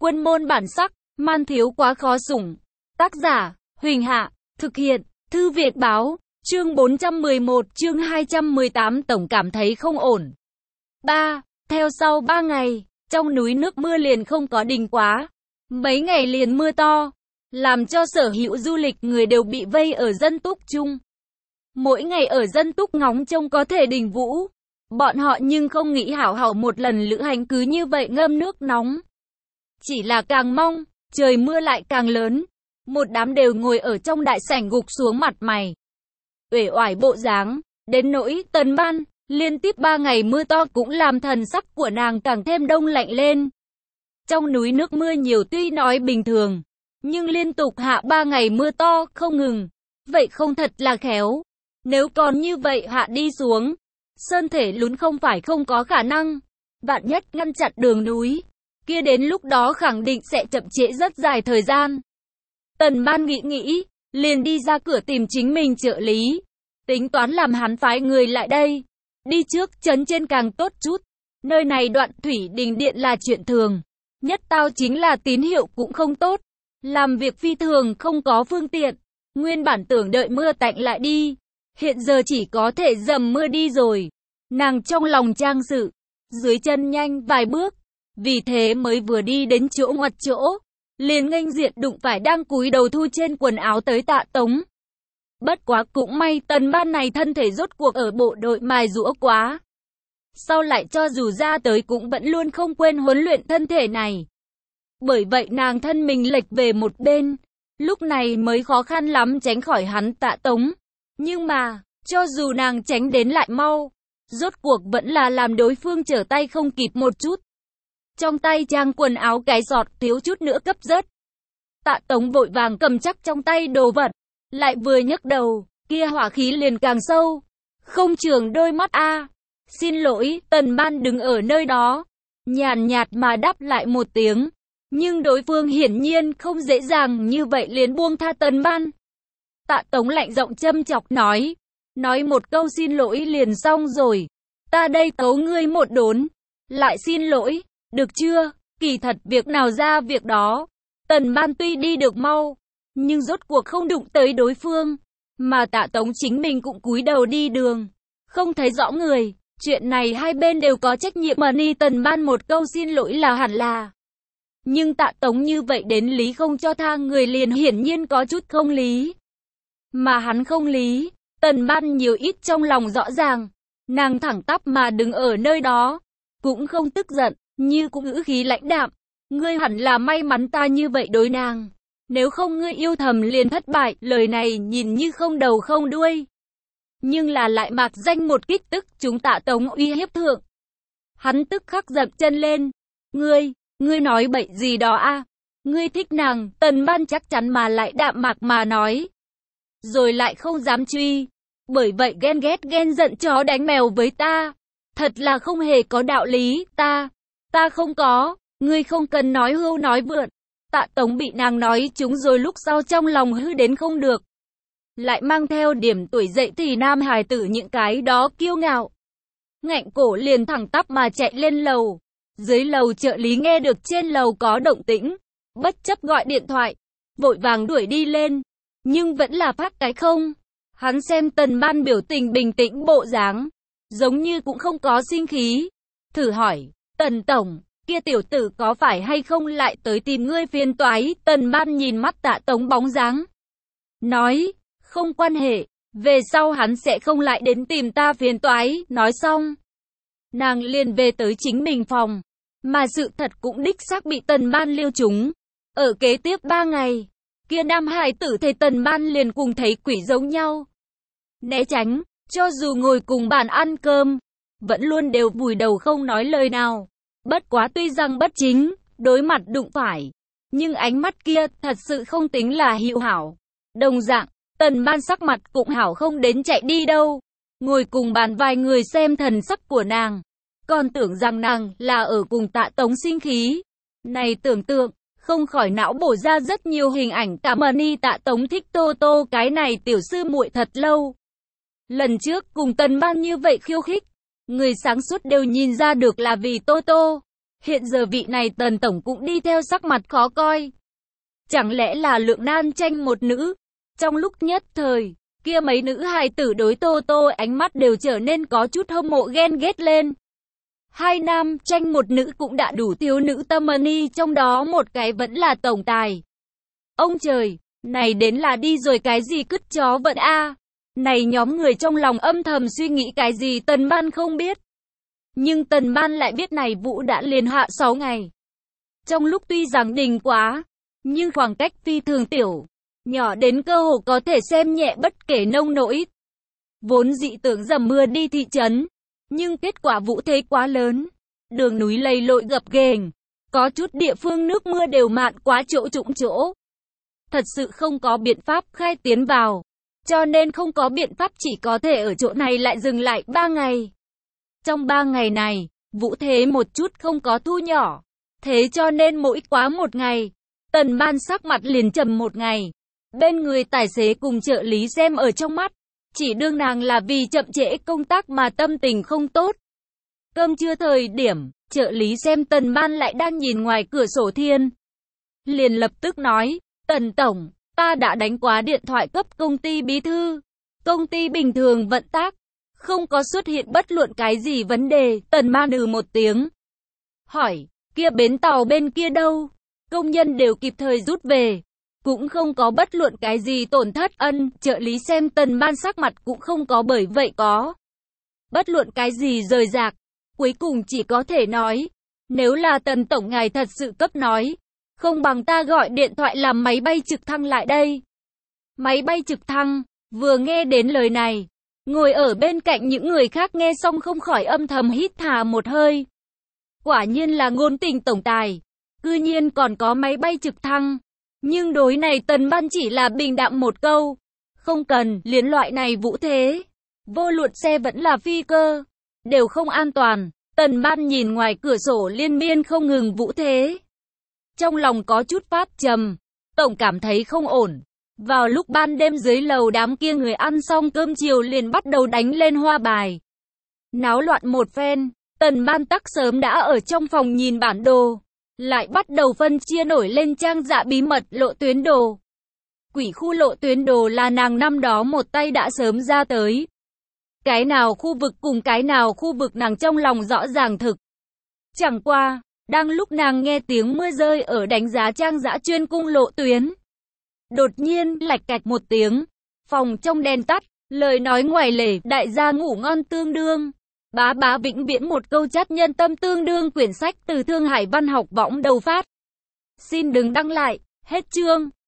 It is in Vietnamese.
Quân môn bản sắc, man thiếu quá khó sủng. Tác giả, Huỳnh Hạ, thực hiện, Thư Việt Báo, chương 411, chương 218 tổng cảm thấy không ổn. 3. Theo sau 3 ngày, trong núi nước mưa liền không có đình quá. Mấy ngày liền mưa to, làm cho sở hữu du lịch người đều bị vây ở dân túc chung. Mỗi ngày ở dân túc ngóng trông có thể đình vũ. Bọn họ nhưng không nghĩ hảo hảo một lần lữ hành cứ như vậy ngâm nước nóng. Chỉ là càng mong, trời mưa lại càng lớn. Một đám đều ngồi ở trong đại sảnh gục xuống mặt mày. Uể oải bộ dáng, đến nỗi Tần Ban, liên tiếp 3 ngày mưa to cũng làm thần sắc của nàng càng thêm đông lạnh lên. Trong núi nước mưa nhiều tuy nói bình thường, nhưng liên tục hạ 3 ngày mưa to không ngừng. Vậy không thật là khéo. Nếu còn như vậy hạ đi xuống, sơn thể lún không phải không có khả năng. Vạn nhất ngăn chặn đường núi, kia đến lúc đó khẳng định sẽ chậm trễ rất dài thời gian. Tần Ban nghĩ, liền đi ra cửa tìm chính mình trợ lý. Tính toán làm hắn phái người lại đây. Đi trước trấn trên càng tốt chút. Nơi này đoạn thủy đình điện là chuyện thường. Nhất tao chính là tín hiệu cũng không tốt. Làm việc phi thường không có phương tiện. Nguyên bản tưởng đợi mưa tạnh lại đi. Hiện giờ chỉ có thể dầm mưa đi rồi. Nàng trong lòng trang sự. Dưới chân nhanh vài bước. Vì thế mới vừa đi đến chỗ ngoặt chỗ. Liền nghênh diện đụng phải đang cúi đầu thu trên quần áo tới Tạ Tống. Bất quá cũng may Tần Ban này thân thể rốt cuộc ở bộ đội mài giũa quá. Sau lại cho dù ra tới cũng vẫn luôn không quên huấn luyện thân thể này. Bởi vậy nàng thân mình lệch về một bên. Lúc này mới khó khăn lắm tránh khỏi hắn Tạ Tống. Nhưng mà, cho dù nàng tránh đến lại mau, rốt cuộc vẫn là làm đối phương trở tay không kịp một chút. Trong tay trang quần áo cái giọt thiếu chút nữa cấp rớt. Tạ Tống vội vàng cầm chắc trong tay đồ vật. Lại vừa nhấc đầu, kia hỏa khí liền càng sâu. Không trường đôi mắt a. Xin lỗi, Tần Ban đứng ở nơi đó. Nhàn nhạt mà đáp lại một tiếng. Nhưng đối phương hiển nhiên không dễ dàng như vậy liền buông tha Tần Ban. Tạ Tống lạnh giọng châm chọc nói. Nói một câu xin lỗi liền xong rồi. Ta đây tấu ngươi một đốn. Lại xin lỗi, được chưa? Kỳ thật việc nào ra việc đó. Tần Ban tuy đi được mau, nhưng rốt cuộc không đụng tới đối phương. Mà Tạ Tống chính mình cũng cúi đầu đi đường. Không thấy rõ người. Chuyện này hai bên đều có trách nhiệm mà ni Tần Ban một câu xin lỗi là hẳn là. Nhưng Tạ Tống như vậy đến lý không cho tha người liền hiển nhiên có chút không lý. Mà hắn không lý, Tần Ban nhiều ít trong lòng rõ ràng. Nàng thẳng tắp mà đứng ở nơi đó. Cũng không tức giận, như cũng ngữ khí lãnh đạm. Ngươi hẳn là may mắn ta như vậy đối nàng. Nếu không ngươi yêu thầm liền thất bại. Lời này nhìn như không đầu không đuôi. Nhưng là lại mạc danh một kích tức chúng Tạ Tống uy hiếp thượng. Hắn tức khắc dậm chân lên. Ngươi nói bậy gì đó a? Ngươi thích nàng, Tần Ban chắc chắn mà lại đạm mạc mà nói. Rồi lại không dám truy. Bởi vậy ghen ghét ghen giận chó đánh mèo với ta. Thật là không hề có đạo lý, ta không có, ngươi không cần nói hưu nói vượn. Tạ Tống bị nàng nói chúng rồi lúc sau trong lòng hư đến không được. Lại mang theo điểm tuổi dậy thì nam hài tử những cái đó kiêu ngạo. Ngạnh cổ liền thẳng tắp mà chạy lên lầu. Dưới lầu trợ lý nghe được trên lầu có động tĩnh. Bất chấp gọi điện thoại, vội vàng đuổi đi lên. Nhưng vẫn là phát cái không. Hắn xem Tần Ban biểu tình bình tĩnh bộ dáng. Giống như cũng không có sinh khí. Thử hỏi, Tần Tổng, kia tiểu tử có phải hay không lại tới tìm ngươi phiền toái? Tần Ban nhìn mắt Tạ Tống bóng dáng. Nói, không quan hệ, về sau hắn sẽ không lại đến tìm ta phiền toái. Nói xong, nàng liền về tới chính mình phòng. Mà sự thật cũng đích xác bị Tần Ban liêu trúng. Ở kế tiếp 3 ngày, kia nam hài tử thầy Tần Ban liền cùng thấy quỷ giống nhau. Né tránh. Cho dù ngồi cùng bàn ăn cơm, vẫn luôn đều vùi đầu không nói lời nào. Bất quá tuy rằng bất chính, đối mặt đụng phải, nhưng ánh mắt kia thật sự không tính là hữu hảo. Đồng dạng, Tần Ban sắc mặt cũng hảo không đến chạy đi đâu. Ngồi cùng bàn vài người xem thần sắc của nàng, còn tưởng rằng nàng là ở cùng Tạ Tống sinh khí. Này tưởng tượng, không khỏi não bổ ra rất nhiều hình ảnh cả mà ni Tạ Tống thích Tô Tô cái này tiểu sư muội thật lâu. Lần trước cùng Tần Ban như vậy khiêu khích, người sáng suốt đều nhìn ra được là vì Tô Tô. Hiện giờ vị này Tần tổng cũng đi theo sắc mặt khó coi. Chẳng lẽ là Lượng Nan tranh một nữ? Trong lúc nhất thời, kia mấy nữ hài tử đối Tô Tô ánh mắt đều trở nên có chút hâm mộ ghen ghét lên. Hai nam tranh một nữ cũng đã đủ thiếu nữ tâm ni, trong đó một cái vẫn là tổng tài. Ông trời, này đến là đi rồi cái gì cứt chó vận a. Này nhóm người trong lòng âm thầm suy nghĩ cái gì Tần Ban không biết. Nhưng Tần Ban lại biết này vụ đã liền hạ 6 ngày. Trong lúc tuy rằng đình quá, nhưng khoảng cách phi thường tiểu, nhỏ đến cơ hồ có thể xem nhẹ bất kể nông nỗi. Vốn dị tưởng dầm mưa đi thị trấn, nhưng kết quả vụ thế quá lớn. Đường núi lầy lội gập ghềnh, có chút địa phương nước mưa đều mạn quá chỗ trũng chỗ. Thật sự không có biện pháp khai tiến vào, cho nên không có biện pháp chỉ có thể ở chỗ này lại dừng lại 3 ngày. Trong 3 ngày này, vụ thế một chút không có thu nhỏ, thế cho nên mỗi quá một ngày, Tần Ban sắc mặt liền trầm một ngày. Bên người tài xế cùng trợ lý xem ở trong mắt, chỉ đương nàng là vì chậm trễ công tác mà tâm tình không tốt. Cơm trưa thời điểm, trợ lý xem Tần Ban lại đang nhìn ngoài cửa sổ thiên. Liền lập tức nói, Tần tổng, ta đã đánh quá điện thoại cấp công ty bí thư. Công ty bình thường vận tác, không có xuất hiện bất luận cái gì vấn đề. Tần Ban một tiếng. Hỏi, kia bến tàu bên kia đâu? Công nhân đều kịp thời rút về. Cũng không có bất luận cái gì tổn thất. Trợ lý xem Tần Ban sắc mặt cũng không có bởi vậy có bất luận cái gì rời rạc. Cuối cùng chỉ có thể nói, nếu là Tần tổng ngài thật sự cấp nói, không bằng ta gọi điện thoại làm máy bay trực thăng lại đây. Máy bay trực thăng, vừa nghe đến lời này, ngồi ở bên cạnh những người khác nghe xong không khỏi âm thầm hít thà một hơi. Quả nhiên là ngôn tình tổng tài, cư nhiên còn có máy bay trực thăng. Nhưng đối này Tần Ban chỉ là bình đạm một câu, không cần, liền loại này vũ thế. Vô luận xe vẫn là phi cơ, đều không an toàn. Tần Ban nhìn ngoài cửa sổ liên miên không ngừng vũ thế. Trong lòng có chút phát trầm, tổng cảm thấy không ổn. Vào lúc ban đêm dưới lầu đám kia người ăn xong cơm chiều liền bắt đầu đánh lên hoa bài. Náo loạn một phen, Tần Ban tắc sớm đã ở trong phòng nhìn bản đồ. Lại bắt đầu phân chia nổi lên trang dạ bí mật lộ tuyến đồ. Quỷ khu lộ tuyến đồ là nàng năm đó một tay đã sớm ra tới. Cái nào khu vực cùng cái nào khu vực nàng trong lòng rõ ràng thực. Chẳng qua, đang lúc nàng nghe tiếng mưa rơi ở đánh giá trang dã chuyên cung lộ tuyến. Đột nhiên, lạch cạch một tiếng, phòng trong đèn tắt, lời nói ngoài lề, đại gia ngủ ngon tương đương. Bá bá vĩnh viễn một câu chát nhân tâm tương đương quyển sách từ Thương Hải Văn học võng đầu phát. Xin đừng đăng lại, hết chương.